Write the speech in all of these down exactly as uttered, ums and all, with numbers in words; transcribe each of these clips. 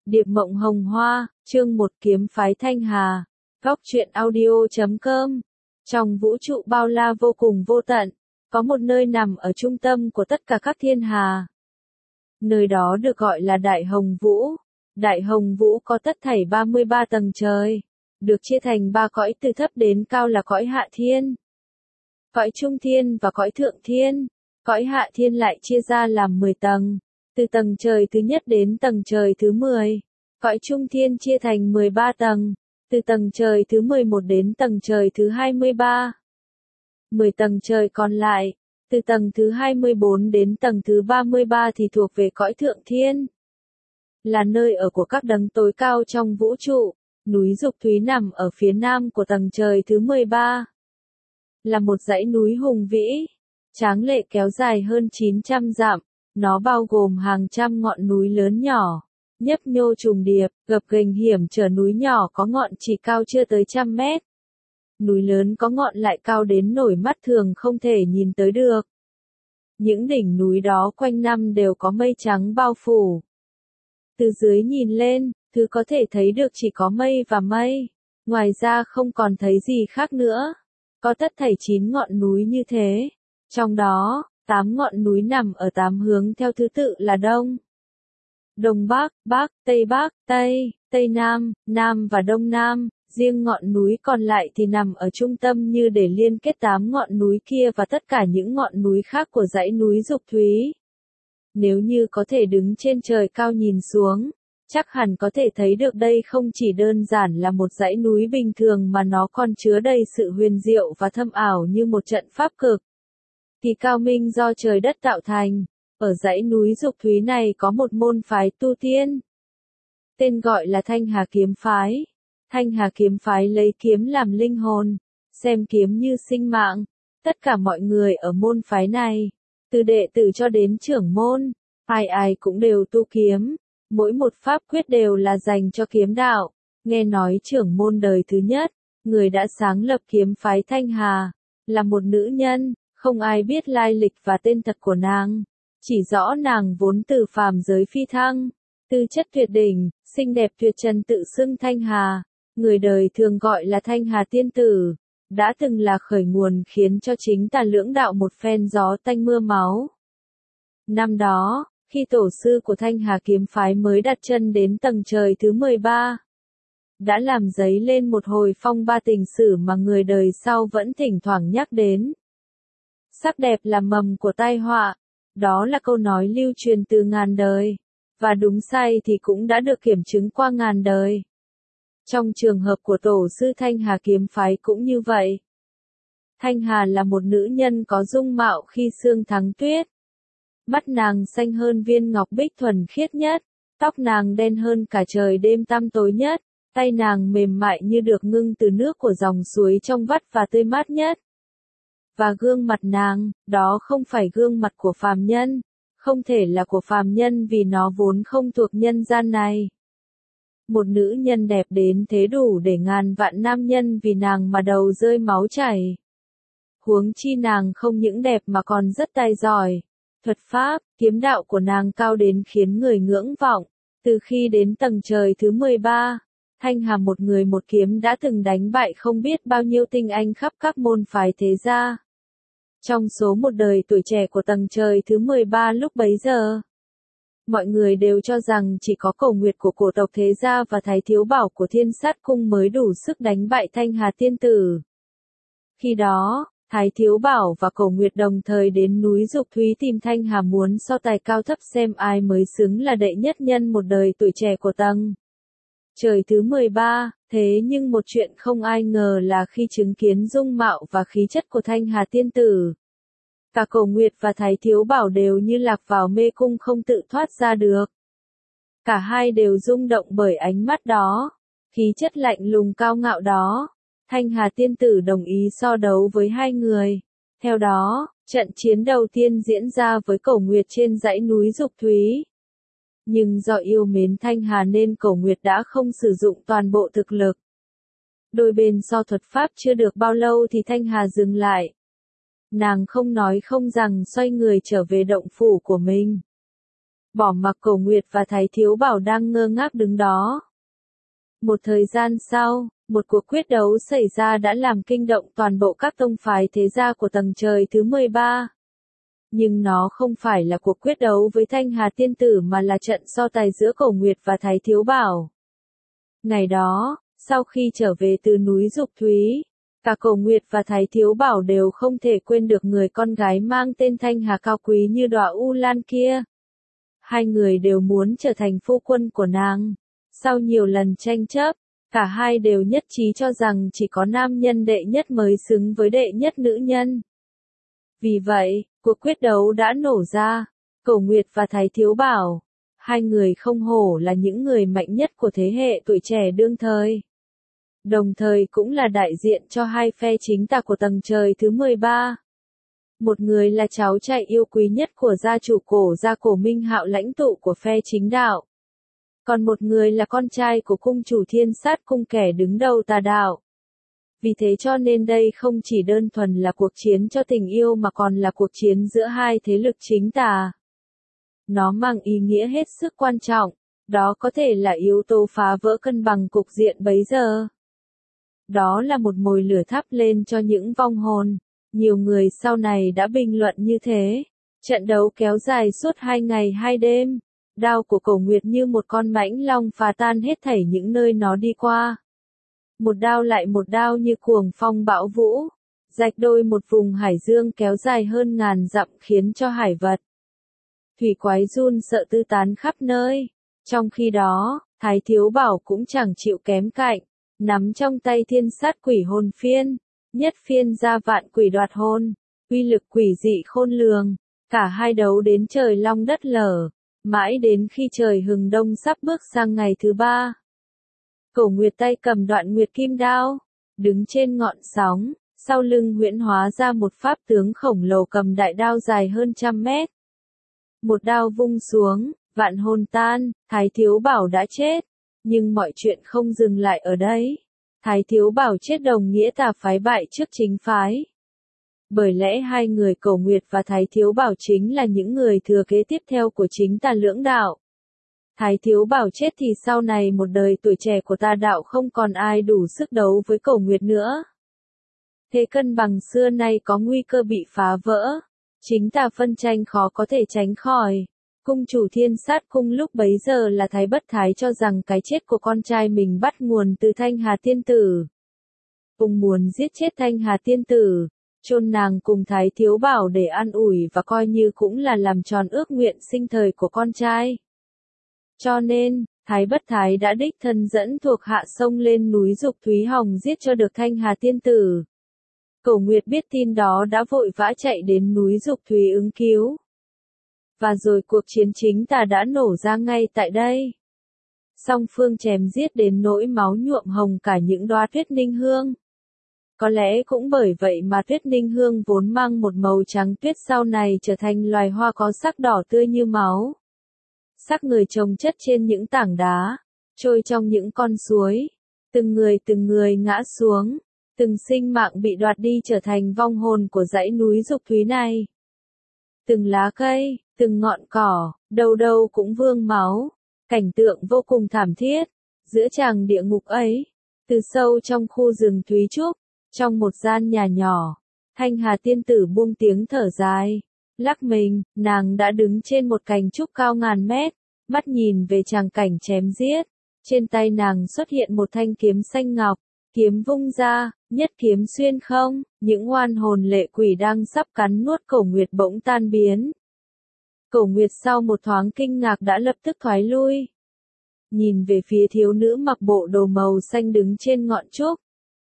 Điệp Mộng Hồng Hoa, chương một Kiếm phái Thanh Hà. Góc truyện audio chấm com. Trong vũ trụ bao la vô cùng vô tận, có một nơi nằm ở trung tâm của tất cả các thiên hà. Nơi đó được gọi là Đại Hồng Vũ. Đại Hồng Vũ có tất thảy ba mươi ba tầng trời, được chia thành ba cõi từ thấp đến cao là cõi Hạ Thiên, cõi Trung Thiên và cõi Thượng Thiên. Cõi Hạ Thiên lại chia ra làm mười tầng, từ tầng trời thứ nhất đến tầng trời thứ mười. Cõi Trung Thiên chia thành mười ba tầng, từ tầng trời thứ mười một đến tầng trời thứ hai mươi ba. mười tầng trời còn lại, từ tầng thứ hai mươi bốn đến tầng thứ ba mươi ba thì thuộc về cõi Thượng Thiên, là nơi ở của các đấng tối cao trong vũ trụ. Núi Dục Thúy nằm ở phía nam của tầng trời thứ mười ba, là một dãy núi hùng vĩ, tráng lệ kéo dài hơn chín trăm dặm. Nó bao gồm hàng trăm ngọn núi lớn nhỏ, nhấp nhô trùng điệp, gập ghềnh hiểm trở. Núi nhỏ có ngọn chỉ cao chưa tới trăm mét. Núi lớn có ngọn lại cao đến nổi mắt thường không thể nhìn tới được. Những đỉnh núi đó quanh năm đều có mây trắng bao phủ. Từ dưới nhìn lên, thứ có thể thấy được chỉ có mây và mây. Ngoài ra không còn thấy gì khác nữa. Có tất thảy chín ngọn núi như thế. Trong đó, tám ngọn núi nằm ở tám hướng theo thứ tự là Đông, Đông Bắc, Bắc, Tây Bắc, Tây, Tây Nam, Nam và Đông Nam. Riêng ngọn núi còn lại thì nằm ở trung tâm như để liên kết tám ngọn núi kia và tất cả những ngọn núi khác của dãy núi Dục Thúy. Nếu như có thể đứng trên trời cao nhìn xuống, chắc hẳn có thể thấy được đây không chỉ đơn giản là một dãy núi bình thường mà nó còn chứa đầy sự huyền diệu và thâm ảo như một trận pháp cực kỳ cao minh do trời đất tạo thành. Ở dãy núi Dục Thúy này có một môn phái tu tiên, tên gọi là Thanh Hà Kiếm Phái. Thanh Hà Kiếm Phái lấy kiếm làm linh hồn, xem kiếm như sinh mạng. Tất cả mọi người ở môn phái này, từ đệ tử cho đến trưởng môn, ai ai cũng đều tu kiếm. Mỗi một pháp quyết đều là dành cho kiếm đạo. Nghe nói trưởng môn đời thứ nhất, người đã sáng lập kiếm phái Thanh Hà, là một nữ nhân. Không ai biết lai lịch và tên thật của nàng, chỉ rõ nàng vốn từ phàm giới phi thăng, tư chất tuyệt đỉnh, xinh đẹp tuyệt trần, tự xưng Thanh Hà, người đời thường gọi là Thanh Hà tiên tử, đã từng là khởi nguồn khiến cho chính tà lưỡng đạo một phen gió tanh mưa máu. Năm đó, khi tổ sư của Thanh Hà kiếm phái mới đặt chân đến tầng trời thứ mười ba, đã làm dấy lên một hồi phong ba tình sử mà người đời sau vẫn thỉnh thoảng nhắc đến. Sắc đẹp là mầm của tai họa, đó là câu nói lưu truyền từ ngàn đời, và đúng sai thì cũng đã được kiểm chứng qua ngàn đời. Trong trường hợp của tổ sư Thanh Hà kiếm phái cũng như vậy. Thanh Hà là một nữ nhân có dung mạo khi sương thắng tuyết. Mắt nàng xanh hơn viên ngọc bích thuần khiết nhất, tóc nàng đen hơn cả trời đêm tăm tối nhất, tay nàng mềm mại như được ngưng từ nước của dòng suối trong vắt và tươi mát nhất. Và gương mặt nàng, đó không phải gương mặt của phàm nhân, không thể là của phàm nhân vì nó vốn không thuộc nhân gian này. Một nữ nhân đẹp đến thế đủ để ngàn vạn nam nhân vì nàng mà đầu rơi máu chảy. Huống chi nàng không những đẹp mà còn rất tài giỏi. Thuật pháp, kiếm đạo của nàng cao đến khiến người ngưỡng vọng. Từ khi đến tầng trời thứ mười ba, Thanh Hà một người một kiếm đã từng đánh bại không biết bao nhiêu tinh anh khắp các môn phái thế gia. Trong số một đời tuổi trẻ của tầng trời thứ mười ba lúc bấy giờ, mọi người đều cho rằng chỉ có Cổ Nguyệt của cổ tộc Thế Gia và Thái Thiếu Bảo của Thiên Sát Cung mới đủ sức đánh bại Thanh Hà tiên tử. Khi đó, Thái Thiếu Bảo và Cổ Nguyệt đồng thời đến núi Dục Thúy tìm Thanh Hà muốn so tài cao thấp xem ai mới xứng là đệ nhất nhân một đời tuổi trẻ của tầng trời thứ mười ba. Thế nhưng một chuyện không ai ngờ là khi chứng kiến dung mạo và khí chất của Thanh Hà tiên tử, cả Cổ Nguyệt và Thái Thiếu Bảo đều như lạc vào mê cung không tự thoát ra được. Cả hai đều rung động bởi ánh mắt đó, khí chất lạnh lùng cao ngạo đó. Thanh Hà tiên tử đồng ý so đấu với hai người. Theo đó, trận chiến đầu tiên diễn ra với Cổ Nguyệt trên dãy núi Dục Thúy. Nhưng do yêu mến Thanh Hà nên Cổ Nguyệt đã không sử dụng toàn bộ thực lực. Đôi bên so thuật pháp chưa được bao lâu thì Thanh Hà dừng lại. Nàng không nói không rằng xoay người trở về động phủ của mình. bỏ mặc Cổ Nguyệt và Thái Thiếu Bảo đang ngơ ngác đứng đó. Một thời gian sau, một cuộc quyết đấu xảy ra đã làm kinh động toàn bộ các tông phái thế gia của tầng trời thứ mười ba. Nhưng nó không phải là cuộc quyết đấu với Thanh Hà Tiên Tử mà là trận so tài giữa Cổ Nguyệt và Thái Thiếu Bảo. Ngày đó, sau khi trở về từ núi Dục Thúy, cả Cổ Nguyệt và Thái Thiếu Bảo đều không thể quên được người con gái mang tên Thanh Hà cao quý như đóa u lan kia. Hai người đều muốn trở thành phu quân của nàng. Sau nhiều lần tranh chấp, cả hai đều nhất trí cho rằng chỉ có nam nhân đệ nhất mới xứng với đệ nhất nữ nhân. Vì vậy, cuộc quyết đấu đã nổ ra. Cổ Nguyệt và Thái Thiếu Bảo, hai người không hổ là những người mạnh nhất của thế hệ tuổi trẻ đương thời. Đồng thời cũng là đại diện cho hai phe chính tà của tầng trời thứ mười ba. Một người là cháu trai yêu quý nhất của gia chủ Cổ gia Cổ Minh Hạo, lãnh tụ của phe chính đạo. Còn một người là con trai của cung chủ Thiên Sát Cung, kẻ đứng đầu tà đạo. Vì thế cho nên đây không chỉ đơn thuần là cuộc chiến cho tình yêu mà còn là cuộc chiến giữa hai thế lực chính tà. Nó mang ý nghĩa hết sức quan trọng, đó có thể là yếu tố phá vỡ cân bằng cục diện bấy giờ. Đó là một mồi lửa thắp lên cho những vong hồn. Nhiều người sau này đã bình luận như thế. Trận đấu kéo dài suốt hai ngày hai đêm. Đao của Cổ Nguyệt như một con mãnh long phá tan hết thảy những nơi nó đi qua. Một đao lại một đao như cuồng phong bão vũ, rạch đôi một vùng hải dương kéo dài hơn ngàn dặm, khiến cho hải vật, thủy quái run sợ tứ tán khắp nơi. Trong khi đó, Thái Thiếu Bảo cũng chẳng chịu kém cạnh, nắm trong tay Thiên Sát Quỷ Hồn Phiên, nhất phiên ra vạn quỷ đoạt hồn, uy lực quỷ dị khôn lường. Cả hai đấu đến trời long đất lở, mãi đến khi trời hừng đông sắp bước sang ngày thứ ba. Cổ Nguyệt tay cầm đoạn nguyệt kim đao, đứng trên ngọn sóng, sau lưng huyễn hóa ra một pháp tướng khổng lồ cầm đại đao dài hơn trăm mét. Một đao vung xuống, vạn hồn tan, Thái Thiếu Bảo đã chết. Nhưng mọi chuyện không dừng lại ở đấy. Thái Thiếu Bảo chết đồng nghĩa tà phái bại trước chính phái. Bởi lẽ hai người Cổ Nguyệt và Thái Thiếu Bảo chính là những người thừa kế tiếp theo của chính tà lưỡng đạo. Thái Thiếu Bảo chết thì sau này một đời tuổi trẻ của tà đạo không còn ai đủ sức đấu với Cổ Nguyệt nữa. Thế cân bằng xưa nay có nguy cơ bị phá vỡ. Chính tà phân tranh khó có thể tránh khỏi. Cung chủ Thiên Sát Cung lúc bấy giờ là Thái Bất Thái cho rằng cái chết của con trai mình bắt nguồn từ Thanh Hà Tiên Tử. Ông muốn giết chết Thanh Hà Tiên Tử, chôn nàng cùng Thái Thiếu Bảo để an ủi và coi như cũng là làm tròn ước nguyện sinh thời của con trai. Cho nên, Thái Bất Thái đã đích thân dẫn thuộc hạ sông lên núi Dục Thúy Hồng giết cho được Thanh Hà Tiên Tử. Cổ Nguyệt biết tin đó đã vội vã chạy đến núi Dục Thúy ứng cứu. Và rồi cuộc chiến chính tà đã nổ ra ngay tại đây. Song phương chém giết đến nỗi máu nhuộm hồng cả những đóa tuyết ninh hương. Có lẽ cũng bởi vậy mà tuyết ninh hương vốn mang một màu trắng tuyết sau này trở thành loài hoa có sắc đỏ tươi như máu. Xác người chồng chất trên những tảng đá, trôi trong những con suối. Từng người từng người ngã xuống, từng sinh mạng bị đoạt đi trở thành vong hồn của dãy núi Dục Thúy này. Từng lá cây, từng ngọn cỏ, đâu đâu cũng vương máu. Cảnh tượng vô cùng thảm thiết. Giữa tràng địa ngục ấy, từ sâu trong khu rừng Thúy Trúc, trong một gian nhà nhỏ, Thanh Hà Tiên Tử buông tiếng thở dài. Lắc mình, nàng đã đứng trên một cành trúc cao ngàn mét, mắt nhìn về tràng cảnh chém giết. Trên tay nàng xuất hiện một thanh kiếm xanh ngọc, kiếm vung ra, nhất kiếm xuyên không, những oan hồn lệ quỷ đang sắp cắn nuốt Cổ Nguyệt bỗng tan biến. Cổ Nguyệt sau một thoáng kinh ngạc đã lập tức thoái lui. Nhìn về phía thiếu nữ mặc bộ đồ màu xanh đứng trên ngọn trúc.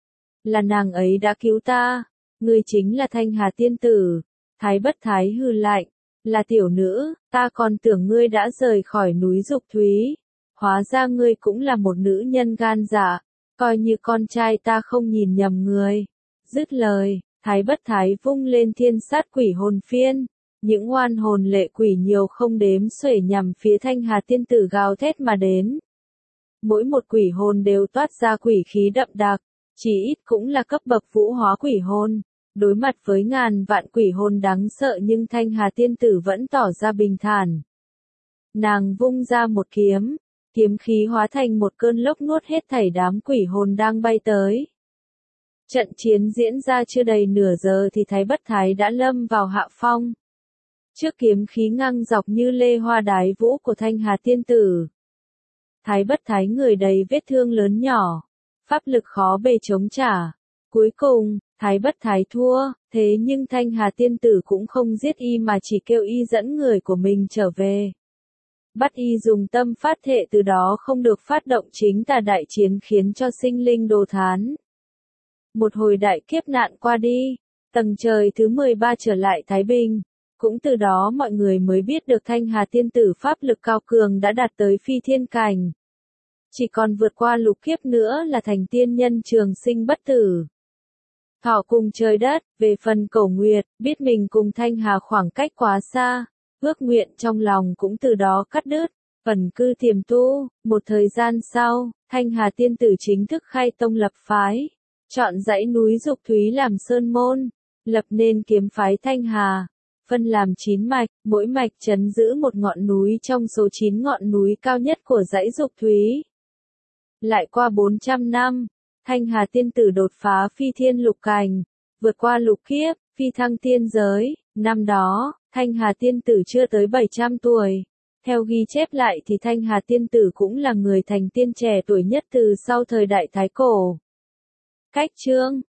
Là nàng ấy đã cứu ta, ngươi chính là Thanh Hà Tiên Tử. Thái Bất Thái hừ lạnh, là tiểu nữ, ta còn tưởng ngươi đã rời khỏi núi Dục Thúy. Hóa ra ngươi cũng là một nữ nhân gan dạ, coi như con trai ta không nhìn nhầm người. Dứt lời, Thái Bất Thái vung lên Thiên Sát Quỷ Hồn Phiên. Những oan hồn lệ quỷ nhiều không đếm xuể nhằm phía Thanh Hà Tiên Tử gào thét mà đến. Mỗi một quỷ hồn đều toát ra quỷ khí đậm đặc, chỉ ít cũng là cấp bậc vũ hóa quỷ hồn. Đối mặt với ngàn vạn quỷ hồn đáng sợ nhưng Thanh Hà Tiên Tử vẫn tỏ ra bình thản. Nàng vung ra một kiếm, kiếm khí hóa thành một cơn lốc nuốt hết thảy đám quỷ hồn đang bay tới. Trận chiến diễn ra chưa đầy nửa giờ thì Thái Bất Thái đã lâm vào hạ phong. Trước kiếm khí ngang dọc như lê hoa đái vũ của Thanh Hà tiên tử. Thái Bất Thái người đầy vết thương lớn nhỏ, pháp lực khó bề chống trả. Cuối cùng, Thái Bất Thái thua, thế nhưng Thanh Hà tiên tử cũng không giết y mà chỉ kêu y dẫn người của mình trở về. Bắt y dùng tâm phát thệ từ đó không được phát động chính tà đại chiến khiến cho sinh linh đồ thán. Một hồi đại kiếp nạn qua đi, tầng trời thứ mười ba trở lại thái bình. Cũng từ đó mọi người mới biết được Thanh Hà tiên tử pháp lực cao cường đã đạt tới phi thiên cảnh. Chỉ còn vượt qua lục kiếp nữa là thành tiên nhân trường sinh bất tử. Thọ cùng trời đất, về phần Cẩu Nguyệt, biết mình cùng Thanh Hà khoảng cách quá xa, ước nguyện trong lòng cũng từ đó cắt đứt, ẩn cư tiềm tu. Một thời gian sau, Thanh Hà tiên tử chính thức khai tông lập phái, chọn dãy núi Dục Thúy làm sơn môn, lập nên kiếm phái Thanh Hà, phân làm chín mạch, mỗi mạch trấn giữ một ngọn núi trong số chín ngọn núi cao nhất của dãy Dục Thúy. Lại qua bốn trăm năm, Thanh Hà tiên tử đột phá phi thiên lục cảnh, vượt qua lục kiếp, phi thăng tiên giới. Năm đó, Thanh Hà tiên tử chưa tới bảy trăm tuổi. Theo ghi chép lại thì Thanh Hà tiên tử cũng là người thành tiên trẻ tuổi nhất từ sau thời đại Thái Cổ. Cách chương